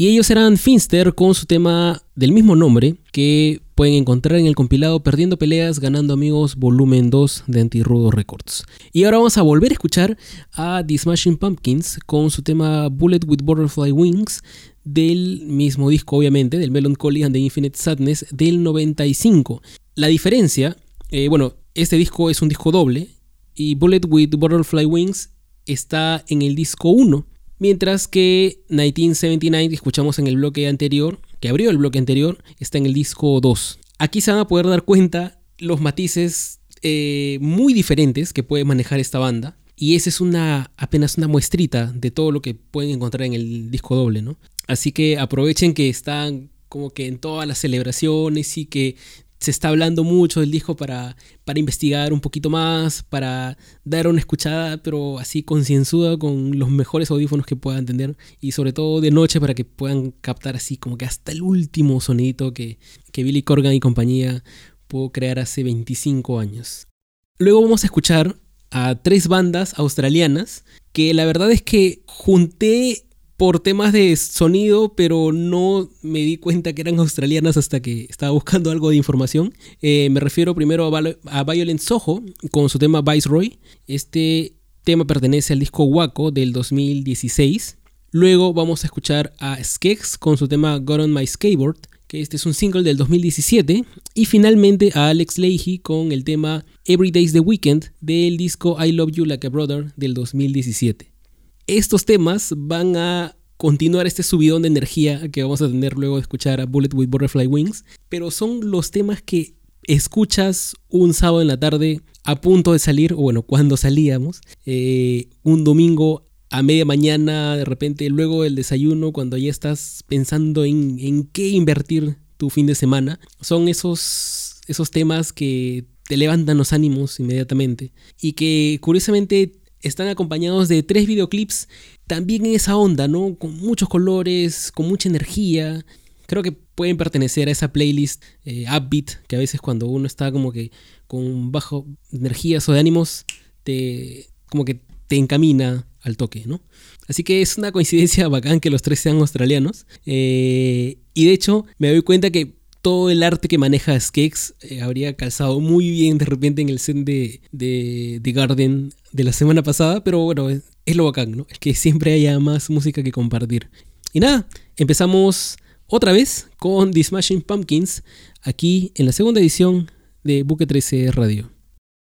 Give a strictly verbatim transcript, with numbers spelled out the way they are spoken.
Y ellos eran Finster con su tema del mismo nombre que pueden encontrar en el compilado Perdiendo Peleas, Ganando Amigos, volumen dos de Antirrudo Records. Y ahora vamos a volver a escuchar a The Smashing Pumpkins con su tema Bullet with Butterfly Wings del mismo disco, obviamente, del Melancholy and the Infinite Sadness del noventa y cinco. La diferencia, eh, bueno, este disco es un disco doble y Bullet with Butterfly Wings está en el disco uno. Mientras que mil novecientos setenta y nueve, que escuchamos en el bloque anterior, que abrió el bloque anterior, está en el disco dos. Aquí se van a poder dar cuenta los matices eh, muy diferentes que puede manejar esta banda. Y esa es una, apenas una muestrita de todo lo que pueden encontrar en el disco doble, ¿no? Así que aprovechen que están como que en todas las celebraciones y que se está hablando mucho del disco para, para investigar un poquito más, para dar una escuchada, pero así concienzuda con los mejores audífonos que puedan tener y sobre todo de noche para que puedan captar así como que hasta el último sonidito que, que Billy Corgan y compañía pudo crear hace veinticinco años. Luego vamos a escuchar a tres bandas australianas que la verdad es que junté por temas de sonido, pero no me di cuenta que eran australianas hasta que estaba buscando algo de información. Eh, me refiero primero a, Val- a Violent Soho con su tema Viceroy. Este tema pertenece al disco Waco del dos mil dieciséis. Luego vamos a escuchar a Skeks con su tema Got on My Skateboard, que este es un single del dos mil diecisiete. Y finalmente a Alex Leahy con el tema Every Day's the Weekend del disco I Love You Like a Brother del dos mil diecisiete. Estos temas van a continuar este subidón de energía que vamos a tener luego de escuchar a Bullet with Butterfly Wings, pero son los temas que escuchas un sábado en la tarde a punto de salir, o bueno, cuando salíamos, eh, un domingo a media mañana, de repente luego del desayuno, cuando ya estás pensando en, en qué invertir tu fin de semana. Son esos, esos temas que te levantan los ánimos inmediatamente y que curiosamente están acompañados de tres videoclips también en esa onda, ¿no? Con muchos colores, con mucha energía. Creo que pueden pertenecer a esa playlist eh, upbeat, que a veces cuando uno está como que con bajo energías o de ánimos, te, como que te encamina al toque, ¿no? Así que es una coincidencia bacán que los tres sean australianos. Eh, y de hecho me doy cuenta que todo el arte que maneja Skeks eh, habría calzado muy bien de repente en el set de, de, de Garden de la semana pasada, pero bueno, es, es lo bacán, ¿no? Es que siempre haya más música que compartir. Y nada, empezamos otra vez con The Smashing Pumpkins aquí en la segunda edición de Buque trece Radio.